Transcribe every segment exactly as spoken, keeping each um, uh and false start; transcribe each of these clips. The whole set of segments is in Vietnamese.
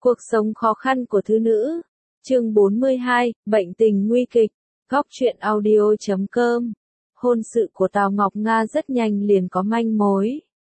Cuộc sống khó khăn của thứ nữ. Chương bốn mươi hai, bệnh tình nguy kịch. Góc truyện audio chấm com. Hôn sự của Tào Ngọc Nga rất nhanh liền có manh mối.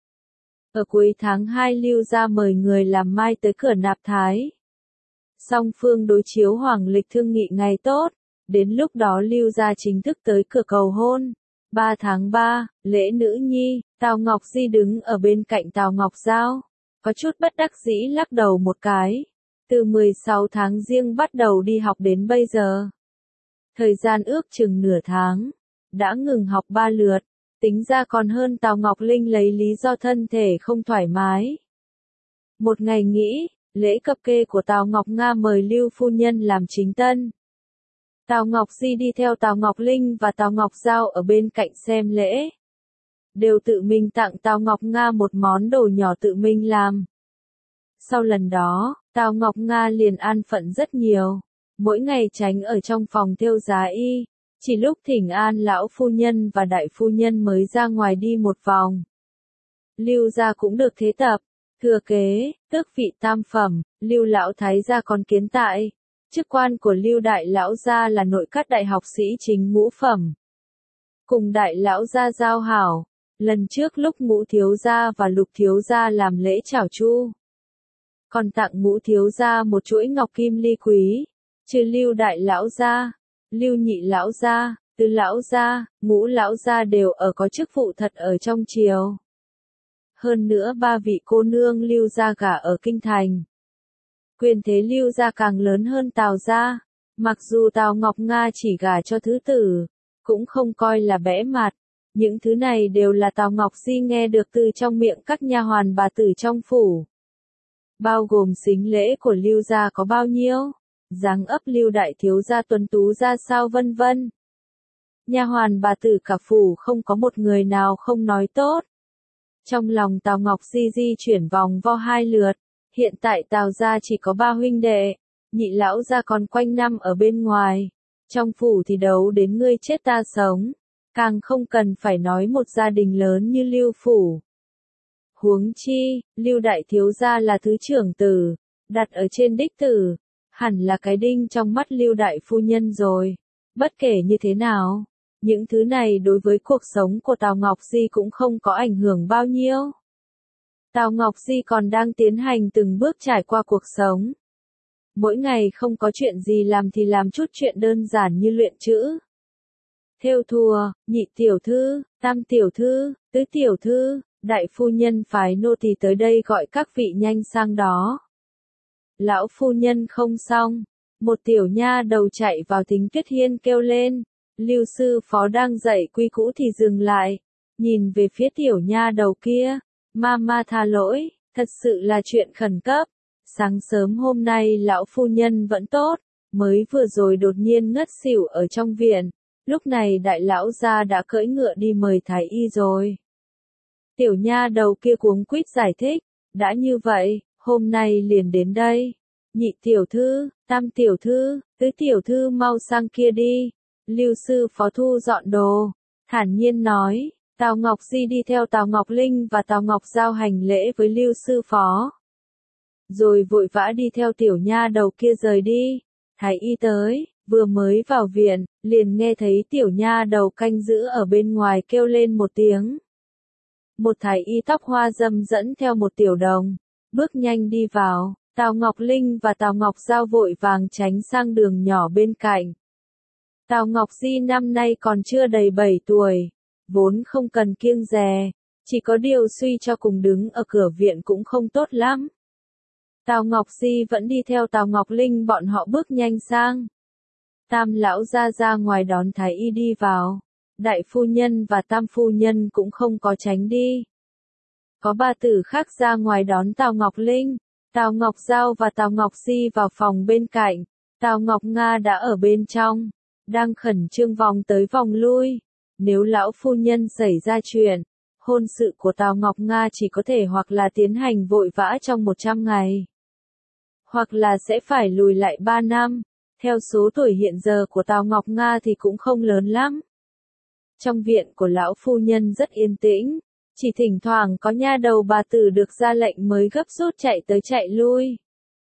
Ở cuối tháng hai Lưu gia mời người làm mai tới cửa nạp thái. Song phương đối chiếu hoàng lịch thương nghị ngày tốt, đến lúc đó Lưu gia chính thức tới cửa cầu hôn. ba tháng ba, lễ nữ nhi, Tào Ngọc Di đứng ở bên cạnh Tào Ngọc Giao, có chút bất đắc dĩ lắc đầu một cái. Từ mười sáu tháng Giêng bắt đầu đi học đến bây giờ. Thời gian ước chừng nửa tháng, đã ngừng học ba lượt, tính ra còn hơn Tào Ngọc Linh lấy lý do thân thể không thoải mái. Một ngày nghỉ, lễ cập kê của Tào Ngọc Nga mời Lưu phu nhân làm chính tân. Tào Ngọc Di đi theo Tào Ngọc Linh và Tào Ngọc Giao ở bên cạnh xem lễ. Đều tự mình tặng Tào Ngọc Nga một món đồ nhỏ tự mình làm. Sau lần đó, Tào Ngọc Nga liền an phận rất nhiều, mỗi ngày tránh ở trong phòng thêu giá y, chỉ lúc thỉnh an lão phu nhân và đại phu nhân mới ra ngoài đi một vòng. Lưu gia cũng được thế tập, thừa kế, tước vị tam phẩm, Lưu lão thái gia còn kiến tại. Chức quan của Lưu đại lão gia là nội các đại học sĩ chính ngũ phẩm. Cùng đại lão gia giao hảo, lần trước lúc Ngũ thiếu gia và Lục thiếu gia làm lễ chào chu, còn tặng Ngũ thiếu gia một chuỗi ngọc kim ly quý. Trừ Lưu đại lão gia, Lưu nhị lão gia, Tứ lão gia, Ngũ lão gia đều ở có chức vụ thật ở trong triều. Hơn nữa ba vị cô nương Lưu gia gả ở kinh thành. Quyền thế Lưu gia càng lớn hơn Tào gia, mặc dù Tào Ngọc Nga chỉ gả cho thứ tử, cũng không coi là bẽ mặt. Những thứ này đều là Tào Ngọc Di nghe được từ trong miệng các nha hoàn bà tử trong phủ. Bao gồm sính lễ của Lưu gia có bao nhiêu, dáng ấp Lưu đại thiếu gia tuấn tú ra sao vân vân. Nha hoàn bà tử cả phủ không có một người nào không nói tốt. Trong lòng Tào Ngọc Di di chuyển vòng vo hai lượt, hiện tại Tào gia chỉ có ba huynh đệ, nhị lão gia còn quanh năm ở bên ngoài, trong phủ thì đấu đến ngươi chết ta sống, càng không cần phải nói một gia đình lớn như Lưu phủ. Huống chi, Lưu đại thiếu gia là thứ trưởng tử, đặt ở trên đích tử, hẳn là cái đinh trong mắt Lưu đại phu nhân rồi. Bất kể như thế nào, những thứ này đối với cuộc sống của Tào Ngọc Di cũng không có ảnh hưởng bao nhiêu. Tào Ngọc Di còn đang tiến hành từng bước trải qua cuộc sống. Mỗi ngày không có chuyện gì làm thì làm chút chuyện đơn giản như luyện chữ, thêu thùa, nhị tiểu thư, tam tiểu thư, tứ tiểu thư, đại phu nhân phái nô tỳ tới đây gọi các vị nhanh sang đó. Lão phu nhân không xong, một tiểu nha đầu chạy vào Thính Tuyết Hiên kêu lên, Lưu sư phó đang dạy quy cũ thì dừng lại, nhìn về phía tiểu nha đầu kia, mama tha lỗi, thật sự là chuyện khẩn cấp. Sáng sớm hôm nay lão phu nhân vẫn tốt, mới vừa rồi đột nhiên ngất xỉu ở trong viện, lúc này đại lão gia đã cưỡi ngựa đi mời thái y rồi. Tiểu nha đầu kia cuống quýt giải thích, đã như vậy, hôm nay liền đến đây. Nhị tiểu thư, tam tiểu thư, tứ tiểu thư mau sang kia đi. Lưu sư phó thu dọn đồ, thản nhiên nói. Tào Ngọc Di đi theo Tào Ngọc Linh và Tào Ngọc Giao hành lễ với Lưu sư phó. Rồi vội vã đi theo tiểu nha đầu kia rời đi. Thái y tới, vừa mới vào viện, liền nghe thấy tiểu nha đầu canh giữ ở bên ngoài kêu lên một tiếng. Một thái y tóc hoa dâm dẫn theo một tiểu đồng, bước nhanh đi vào. Tào Ngọc Linh và Tào Ngọc Giao vội vàng tránh sang đường nhỏ bên cạnh. Tào Ngọc Di năm nay còn chưa đầy bảy tuổi, vốn không cần kiêng dè, chỉ có điều suy cho cùng đứng ở cửa viện cũng không tốt lắm. Tào Ngọc Di vẫn đi theo Tào Ngọc Linh bọn họ bước nhanh sang. Tam lão ra ra ngoài đón thái y đi vào, đại phu nhân và tam phu nhân cũng không có tránh đi. Có ba tử khác ra ngoài đón Tào Ngọc Linh, Tào Ngọc Giao và Tào Ngọc Di vào phòng bên cạnh, Tào Ngọc Nga đã ở bên trong, đang khẩn trương vòng tới vòng lui. Nếu lão phu nhân xảy ra chuyện, hôn sự của Tào Ngọc Nga chỉ có thể hoặc là tiến hành vội vã trong một trăm ngày, hoặc là sẽ phải lùi lại ba năm. Theo số tuổi hiện giờ của Tào Ngọc Nga thì cũng không lớn lắm. Trong viện của lão phu nhân rất yên tĩnh, chỉ thỉnh thoảng có nha đầu bà tử được ra lệnh mới gấp rút chạy tới chạy lui.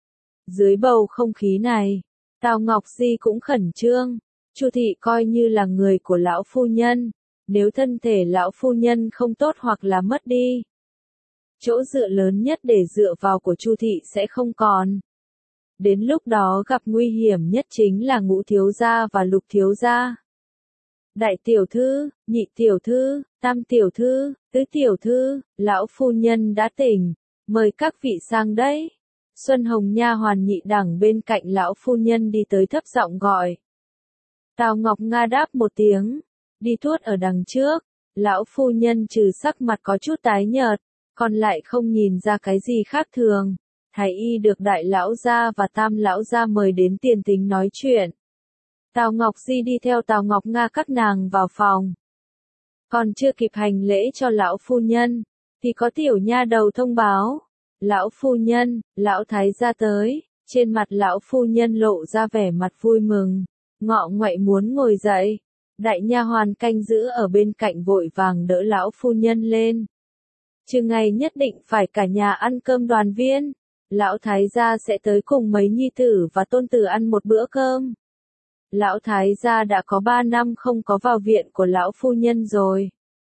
Dưới bầu không khí này, Tào Ngọc Di cũng khẩn trương. Chu thị coi như là người của lão phu nhân, nếu thân thể lão phu nhân không tốt hoặc là mất đi, chỗ dựa lớn nhất để dựa vào của Chu thị sẽ không còn. Đến lúc đó gặp nguy hiểm nhất chính là Ngũ thiếu gia và Lục thiếu gia. Đại tiểu thư, nhị tiểu thư, tam tiểu thư, tứ tiểu thư, lão phu nhân đã tỉnh, mời các vị sang đây. Xuân Hồng nha hoàn nhị đẳng bên cạnh lão phu nhân đi tới thấp giọng gọi. Tào Ngọc Nga đáp một tiếng, đi tuốt ở đằng trước. Lão phu nhân trừ sắc mặt có chút tái nhợt, còn lại không nhìn ra cái gì khác thường. Thái y được đại lão gia và tam lão gia mời đến tiền tính nói chuyện. Tào Ngọc Di đi theo Tào Ngọc Nga các nàng vào phòng. Còn chưa kịp hành lễ cho lão phu nhân, thì có tiểu nha đầu thông báo. Lão phu nhân, lão thái gia tới. Trên mặt lão phu nhân lộ ra vẻ mặt vui mừng, ngọ nguậy muốn ngồi dậy. Đại nha hoàn canh giữ ở bên cạnh vội vàng đỡ lão phu nhân lên. Trưa ngày nhất định phải cả nhà ăn cơm đoàn viên. Lão thái gia sẽ tới cùng mấy nhi tử và tôn tử ăn một bữa cơm. Lão thái gia đã có ba năm không có vào viện của lão phu nhân rồi.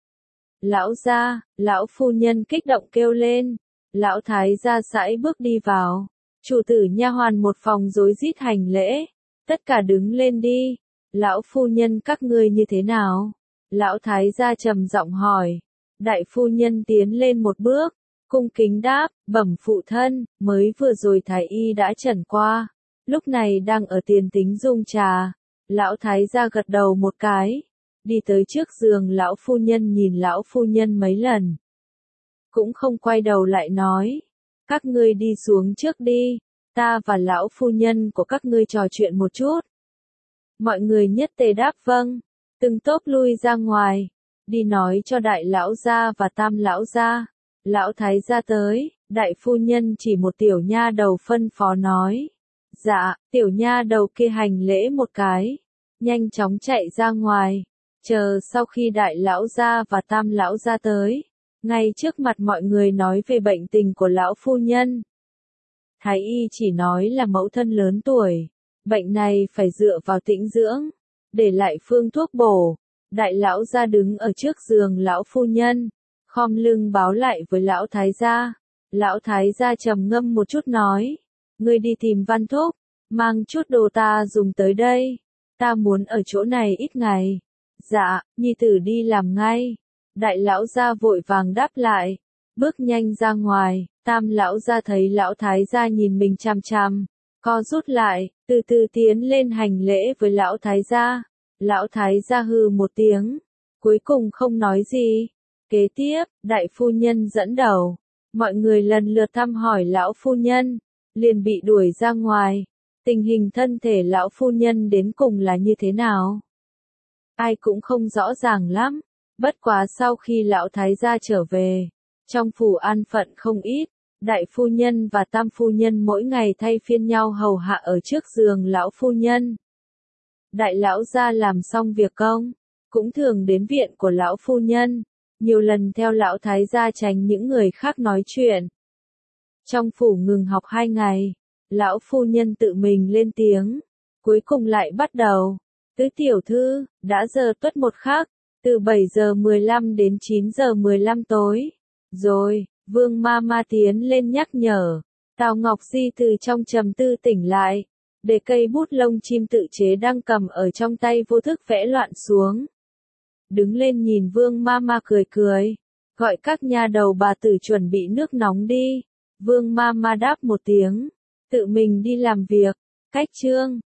Lão gia, lão phu nhân kích động kêu lên. Lão thái gia sải bước đi vào. Chủ tử nha hoàn một phòng rối rít hành lễ. Tất cả đứng lên đi. Lão phu nhân các ngươi như thế nào? Lão thái gia trầm giọng hỏi. Đại phu nhân tiến lên một bước, cung kính đáp, bẩm phụ thân, mới vừa rồi thái y đã trần qua, lúc này đang ở tiền tính dung trà. Lão thái gia gật đầu một cái, đi tới trước giường lão phu nhân nhìn lão phu nhân mấy lần. Cũng không quay đầu lại nói, các ngươi đi xuống trước đi, ta và lão phu nhân của các ngươi trò chuyện một chút. Mọi người nhất tề đáp vâng, từng tốp lui ra ngoài, đi nói cho đại lão gia và tam lão gia. Lão thái gia tới, đại phu nhân chỉ một tiểu nha đầu phân phó nói. Dạ, tiểu nha đầu kia hành lễ một cái, nhanh chóng chạy ra ngoài, chờ sau khi đại lão gia và tam lão gia tới, ngay trước mặt mọi người nói về bệnh tình của lão phu nhân. Thái y chỉ nói là mẫu thân lớn tuổi, bệnh này phải dựa vào tĩnh dưỡng, để lại phương thuốc bổ. Đại lão gia đứng ở trước giường lão phu nhân, khom lưng báo lại với lão thái gia. Lão thái gia trầm ngâm một chút nói, ngươi đi tìm Văn Thúc, mang chút đồ ta dùng tới đây, ta muốn ở chỗ này ít ngày. Dạ, nhi tử đi làm ngay. Đại lão gia vội vàng đáp lại, bước nhanh ra ngoài. Tam lão gia thấy lão thái gia nhìn mình chằm chằm, co rút lại, từ từ tiến lên hành lễ với lão thái gia. Lão thái gia hừ một tiếng, cuối cùng không nói gì. Kế tiếp, đại phu nhân dẫn đầu, mọi người lần lượt thăm hỏi lão phu nhân, liền bị đuổi ra ngoài. Tình hình thân thể lão phu nhân đến cùng là như thế nào? Ai cũng không rõ ràng lắm, bất quá sau khi lão thái gia trở về, trong phủ an phận không ít, đại phu nhân và tam phu nhân mỗi ngày thay phiên nhau hầu hạ ở trước giường lão phu nhân. Đại lão gia làm xong việc công, cũng thường đến viện của lão phu nhân, nhiều lần theo lão thái gia tránh những người khác nói chuyện. Trong phủ ngừng học hai ngày, lão phu nhân tự mình lên tiếng, cuối cùng lại bắt đầu. Tứ tiểu thư, đã giờ tuất một khắc, từ bảy giờ mười lăm đến chín giờ mười lăm tối. Rồi, Vương ma ma tiến lên nhắc nhở. Tào Ngọc Di từ trong trầm tư tỉnh lại, để cây bút lông chim tự chế đang cầm ở trong tay vô thức vẽ loạn xuống. Đứng lên nhìn Vương ma ma cười cười, gọi các nha đầu bà tử chuẩn bị nước nóng đi. Vương ma ma đáp một tiếng, tự mình đi làm việc. Cách chương